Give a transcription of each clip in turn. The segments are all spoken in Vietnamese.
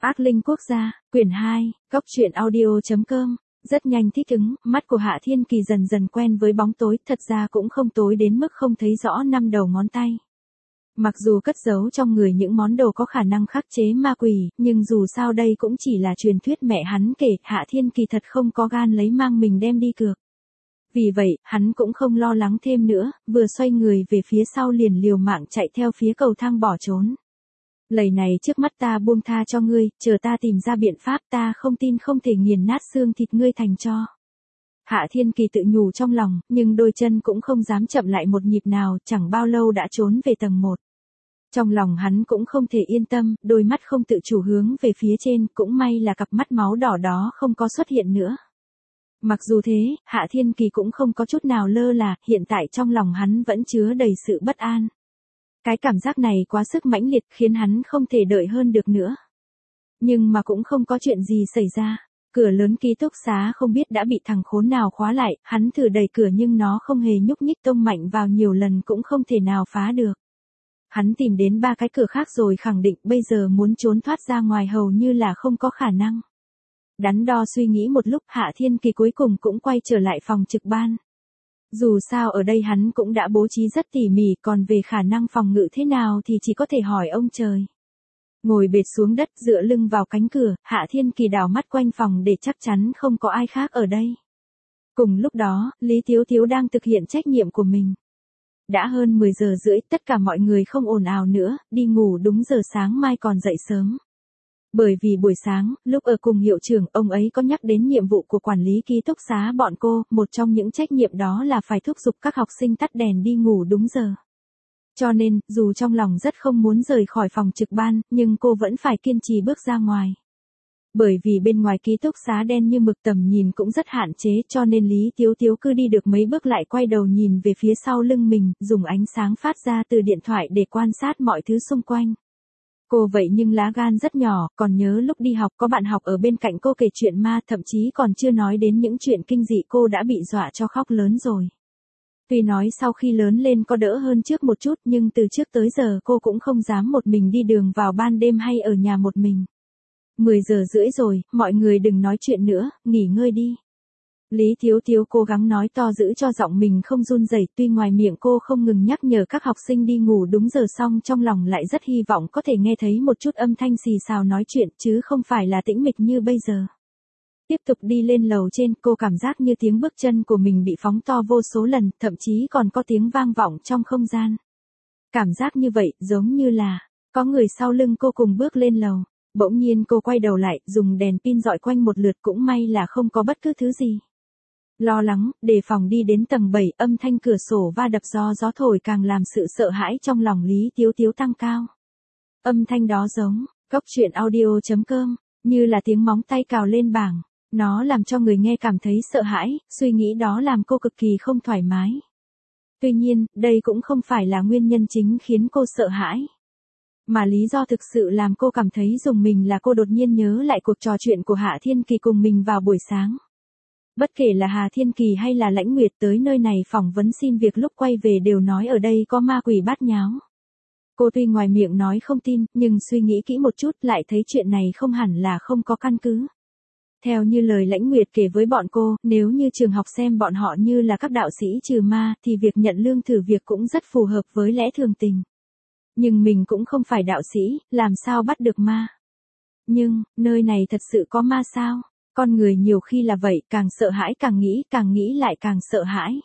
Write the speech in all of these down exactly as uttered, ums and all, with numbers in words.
Ác linh quốc gia, quyển hai, cốc truyện audio chấm com. Rất nhanh thích ứng, mắt của Hạ Thiên Kỳ dần dần quen với bóng tối, thật ra cũng không tối đến mức không thấy rõ năm đầu ngón tay. Mặc dù cất giấu trong người những món đồ có khả năng khắc chế ma quỷ, nhưng dù sao đây cũng chỉ là truyền thuyết mẹ hắn kể, Hạ Thiên Kỳ thật không có gan lấy mang mình đem đi cược. Vì vậy, hắn cũng không lo lắng thêm nữa, vừa xoay người về phía sau liền liều mạng chạy theo phía cầu thang bỏ trốn. Lầy này trước mắt ta buông tha cho ngươi, chờ ta tìm ra biện pháp, ta không tin không thể nghiền nát xương thịt ngươi thành tro. Hạ Thiên Kỳ tự nhủ trong lòng, nhưng đôi chân cũng không dám chậm lại một nhịp nào, chẳng bao lâu đã trốn về tầng một. Trong lòng hắn cũng không thể yên tâm, đôi mắt không tự chủ hướng về phía trên, cũng may là cặp mắt máu đỏ đó không có xuất hiện nữa. Mặc dù thế, Hạ Thiên Kỳ cũng không có chút nào lơ là, hiện tại trong lòng hắn vẫn chứa đầy sự bất an. Cái cảm giác này quá sức mãnh liệt khiến hắn không thể đợi hơn được nữa. Nhưng mà cũng không có chuyện gì xảy ra. Cửa lớn ký túc xá không biết đã bị thằng khốn nào khóa lại, hắn thử đẩy cửa nhưng nó không hề nhúc nhích, tông mạnh vào nhiều lần cũng không thể nào phá được. Hắn tìm đến ba cái cửa khác rồi khẳng định bây giờ muốn trốn thoát ra ngoài hầu như là không có khả năng. Đắn đo suy nghĩ một lúc, Hạ Thiên Kỳ cuối cùng cũng quay trở lại phòng trực ban. Dù sao ở đây hắn cũng đã bố trí rất tỉ mỉ, còn về khả năng phòng ngự thế nào thì chỉ có thể hỏi ông trời. Ngồi bệt xuống đất dựa lưng vào cánh cửa, Hạ Thiên Kỳ đảo mắt quanh phòng để chắc chắn không có ai khác ở đây. Cùng lúc đó, Lý Tiếu Tiếu đang thực hiện trách nhiệm của mình. Đã hơn mười giờ rưỡi, tất cả mọi người không ồn ào nữa, đi ngủ đúng giờ sáng mai còn dậy sớm. Bởi vì buổi sáng, lúc ở cùng hiệu trưởng, ông ấy có nhắc đến nhiệm vụ của quản lý ký túc xá bọn cô, một trong những trách nhiệm đó là phải thúc giục các học sinh tắt đèn đi ngủ đúng giờ. Cho nên, dù trong lòng rất không muốn rời khỏi phòng trực ban, nhưng cô vẫn phải kiên trì bước ra ngoài. Bởi vì bên ngoài ký túc xá đen như mực, tầm nhìn cũng rất hạn chế, cho nên Lý Tiếu Tiếu cứ đi được mấy bước lại quay đầu nhìn về phía sau lưng mình, dùng ánh sáng phát ra từ điện thoại để quan sát mọi thứ xung quanh. Cô vậy nhưng lá gan rất nhỏ, còn nhớ lúc đi học có bạn học ở bên cạnh cô kể chuyện ma, thậm chí còn chưa nói đến những chuyện kinh dị cô đã bị dọa cho khóc lớn rồi. Tuy nói sau khi lớn lên có đỡ hơn trước một chút, nhưng từ trước tới giờ cô cũng không dám một mình đi đường vào ban đêm hay ở nhà một mình. mười giờ rưỡi rồi, mọi người đừng nói chuyện nữa, nghỉ ngơi đi. Lý Tiếu Tiếu cố gắng nói to giữ cho giọng mình không run rẩy, tuy ngoài miệng cô không ngừng nhắc nhở các học sinh đi ngủ đúng giờ, xong trong lòng lại rất hy vọng có thể nghe thấy một chút âm thanh xì xào nói chuyện, chứ không phải là tĩnh mịch như bây giờ. Tiếp tục đi lên lầu trên, cô cảm giác như tiếng bước chân của mình bị phóng to vô số lần, thậm chí còn có tiếng vang vọng trong không gian. Cảm giác như vậy, giống như là có người sau lưng cô cùng bước lên lầu. Bỗng nhiên cô quay đầu lại, dùng đèn pin dọi quanh một lượt, cũng may là không có bất cứ thứ gì. Lo lắng, đề phòng đi đến tầng bảy, âm thanh cửa sổ va đập do gió thổi càng làm sự sợ hãi trong lòng Lý Tiếu Tiếu tăng cao. Âm thanh đó giống, cốc truyện audio chấm com, như là tiếng móng tay cào lên bảng. Nó làm cho người nghe cảm thấy sợ hãi, suy nghĩ đó làm cô cực kỳ không thoải mái. Tuy nhiên, đây cũng không phải là nguyên nhân chính khiến cô sợ hãi. Mà lý do thực sự làm cô cảm thấy rùng mình là cô đột nhiên nhớ lại cuộc trò chuyện của Hạ Thiên Kỳ cùng mình vào buổi sáng. Bất kể là Hà Thiên Kỳ hay là Lãnh Nguyệt tới nơi này phỏng vấn xin việc lúc quay về đều nói ở đây có ma quỷ bát nháo. Cô tuy ngoài miệng nói không tin, nhưng suy nghĩ kỹ một chút lại thấy chuyện này không hẳn là không có căn cứ. Theo như lời Lãnh Nguyệt kể với bọn cô, nếu như trường học xem bọn họ như là các đạo sĩ trừ ma, thì việc nhận lương thử việc cũng rất phù hợp với lẽ thường tình. Nhưng mình cũng không phải đạo sĩ, làm sao bắt được ma? Nhưng, nơi này thật sự có ma sao? Con người nhiều khi là vậy, càng sợ hãi càng nghĩ, càng nghĩ lại càng sợ hãi.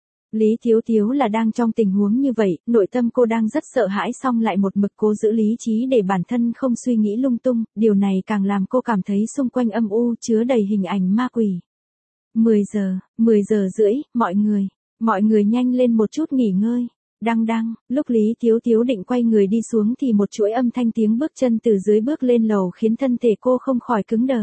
Lý Tiếu Tiếu là đang trong tình huống như vậy, nội tâm cô đang rất sợ hãi, song lại một mực cố giữ lý trí để bản thân không suy nghĩ lung tung, điều này càng làm cô cảm thấy xung quanh âm u chứa đầy hình ảnh ma quỷ. mười giờ, mười giờ rưỡi, mọi người, mọi người nhanh lên một chút nghỉ ngơi. Đăng đăng, lúc Lý Tiếu Tiếu định quay người đi xuống thì một chuỗi âm thanh tiếng bước chân từ dưới bước lên lầu khiến thân thể cô không khỏi cứng đờ.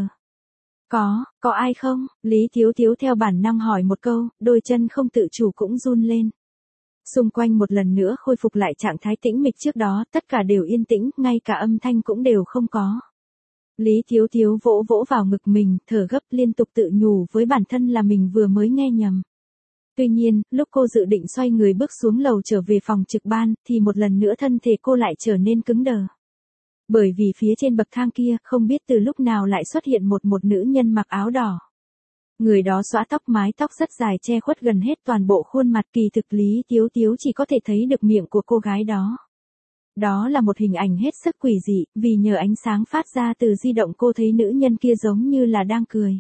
Có, có ai không? Lý Tiếu Tiếu theo bản năng hỏi một câu, đôi chân không tự chủ cũng run lên. Xung quanh một lần nữa khôi phục lại trạng thái tĩnh mịch trước đó, tất cả đều yên tĩnh, ngay cả âm thanh cũng đều không có. Lý Tiếu Tiếu vỗ vỗ vào ngực mình, thở gấp liên tục tự nhủ với bản thân là mình vừa mới nghe nhầm. Tuy nhiên, lúc cô dự định xoay người bước xuống lầu trở về phòng trực ban, thì một lần nữa thân thể cô lại trở nên cứng đờ. Bởi vì phía trên bậc thang kia, không biết từ lúc nào lại xuất hiện một một nữ nhân mặc áo đỏ. Người đó xõa tóc, mái tóc rất dài che khuất gần hết toàn bộ khuôn mặt, kỳ thực Lý Tiếu Tiếu chỉ có thể thấy được miệng của cô gái đó. Đó là một hình ảnh hết sức quỷ dị, vì nhờ ánh sáng phát ra từ di động cô thấy nữ nhân kia giống như là đang cười.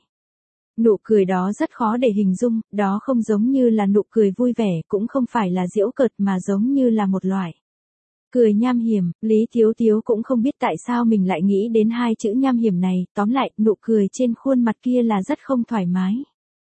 Nụ cười đó rất khó để hình dung, đó không giống như là nụ cười vui vẻ, cũng không phải là giễu cợt mà giống như là một loại cười nham hiểm. Lý Tiếu Tiếu cũng không biết tại sao mình lại nghĩ đến hai chữ nham hiểm này, tóm lại, nụ cười trên khuôn mặt kia là rất không thoải mái.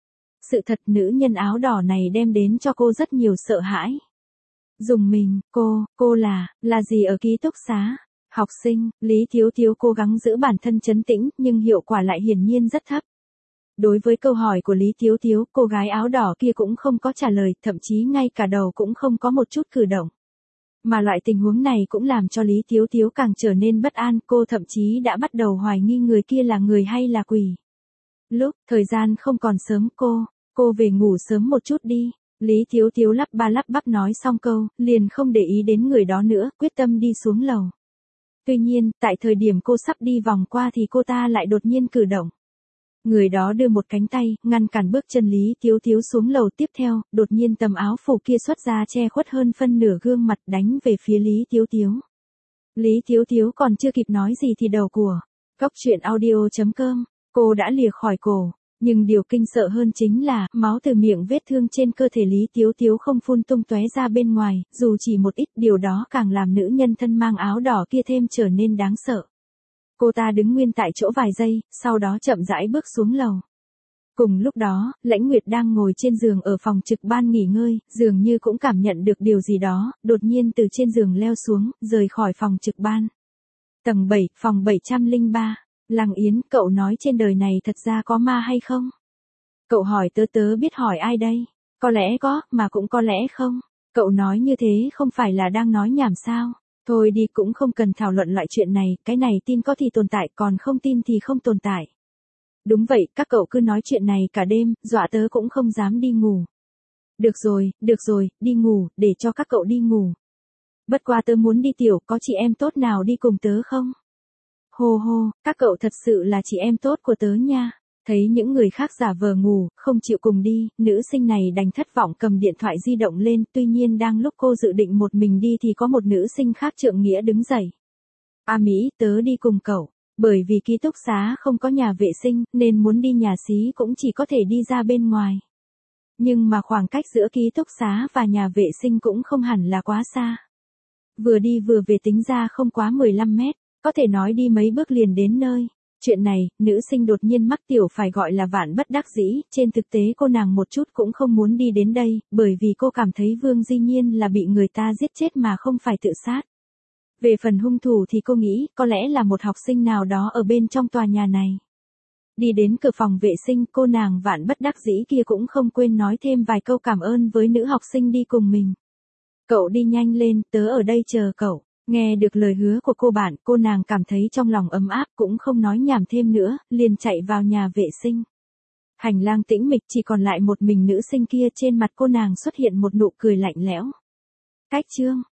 Sự thật nữ nhân áo đỏ này đem đến cho cô rất nhiều sợ hãi. Dùng mình, cô, cô là, là gì ở ký túc xá? Học sinh. Lý Tiếu Tiếu cố gắng giữ bản thân trấn tĩnh, nhưng hiệu quả lại hiển nhiên rất thấp. Đối với câu hỏi của Lý Tiếu Tiếu, cô gái áo đỏ kia cũng không có trả lời, thậm chí ngay cả đầu cũng không có một chút cử động. Mà loại tình huống này cũng làm cho Lý Tiếu Tiếu càng trở nên bất an, cô thậm chí đã bắt đầu hoài nghi người kia là người hay là quỷ. Lúc, thời gian không còn sớm, cô, cô về ngủ sớm một chút đi. Lý Tiếu Tiếu lắp ba lắp bắp nói xong câu, liền không để ý đến người đó nữa, quyết tâm đi xuống lầu. Tuy nhiên, tại thời điểm cô sắp đi vòng qua thì cô ta lại đột nhiên cử động. Người đó đưa một cánh tay, ngăn cản bước chân Lý Tiếu Tiếu xuống lầu. Tiếp theo, đột nhiên tấm áo phủ kia xuất ra che khuất hơn phân nửa gương mặt, đánh về phía Lý Tiếu Tiếu. Lý Tiếu Tiếu còn chưa kịp nói gì thì đầu của Cóc Truyện Audio chấm com, cô đã lìa khỏi cổ. Nhưng điều kinh sợ hơn chính là, máu từ miệng vết thương trên cơ thể Lý Tiếu Tiếu không phun tung tóe ra bên ngoài, dù chỉ một ít, điều đó càng làm nữ nhân thân mang áo đỏ kia thêm trở nên đáng sợ. Cô ta đứng nguyên tại chỗ vài giây, sau đó chậm rãi bước xuống lầu. Cùng lúc đó, Lãnh Nguyệt đang ngồi trên giường ở phòng trực ban nghỉ ngơi, dường như cũng cảm nhận được điều gì đó, đột nhiên từ trên giường leo xuống, rời khỏi phòng trực ban. Tầng bảy, phòng bảy trăm lẻ ba. Lăng Yến, cậu nói trên đời này thật ra có ma hay không? Cậu hỏi tớ tớ biết hỏi ai đây? Có lẽ có, mà cũng có lẽ không. Cậu nói như thế không phải là đang nói nhảm sao? Thôi đi, cũng không cần thảo luận loại chuyện này, cái này tin có thì tồn tại, còn không tin thì không tồn tại. Đúng vậy, các cậu cứ nói chuyện này cả đêm, dọa tớ cũng không dám đi ngủ. Được rồi, được rồi, đi ngủ, để cho các cậu đi ngủ. Bất quá tớ muốn đi tiểu, có chị em tốt nào đi cùng tớ không? Hô hô, các cậu thật sự là chị em tốt của tớ nha. Thấy những người khác giả vờ ngủ, không chịu cùng đi, nữ sinh này đành thất vọng cầm điện thoại di động lên, tuy nhiên đang lúc cô dự định một mình đi thì có một nữ sinh khác trượng nghĩa đứng dậy. A Mỹ, tớ đi cùng cậu, bởi vì ký túc xá không có nhà vệ sinh, nên muốn đi nhà xí cũng chỉ có thể đi ra bên ngoài. Nhưng mà khoảng cách giữa ký túc xá và nhà vệ sinh cũng không hẳn là quá xa. Vừa đi vừa về tính ra không quá mười lăm mét, có thể nói đi mấy bước liền đến nơi. Chuyện này, nữ sinh đột nhiên mắc tiểu phải gọi là vạn bất đắc dĩ, trên thực tế cô nàng một chút cũng không muốn đi đến đây, bởi vì cô cảm thấy Vương Di Nhiên là bị người ta giết chết mà không phải tự sát. Về phần hung thủ thì cô nghĩ, có lẽ là một học sinh nào đó ở bên trong tòa nhà này. Đi đến cửa phòng vệ sinh, cô nàng vạn bất đắc dĩ kia cũng không quên nói thêm vài câu cảm ơn với nữ học sinh đi cùng mình. Cậu đi nhanh lên, tớ ở đây chờ cậu. Nghe được lời hứa của cô bạn, cô nàng cảm thấy trong lòng ấm áp, cũng không nói nhảm thêm nữa, liền chạy vào nhà vệ sinh. Hành lang tĩnh mịch, chỉ còn lại một mình nữ sinh kia, trên mặt cô nàng xuất hiện một nụ cười lạnh lẽo. Cách chương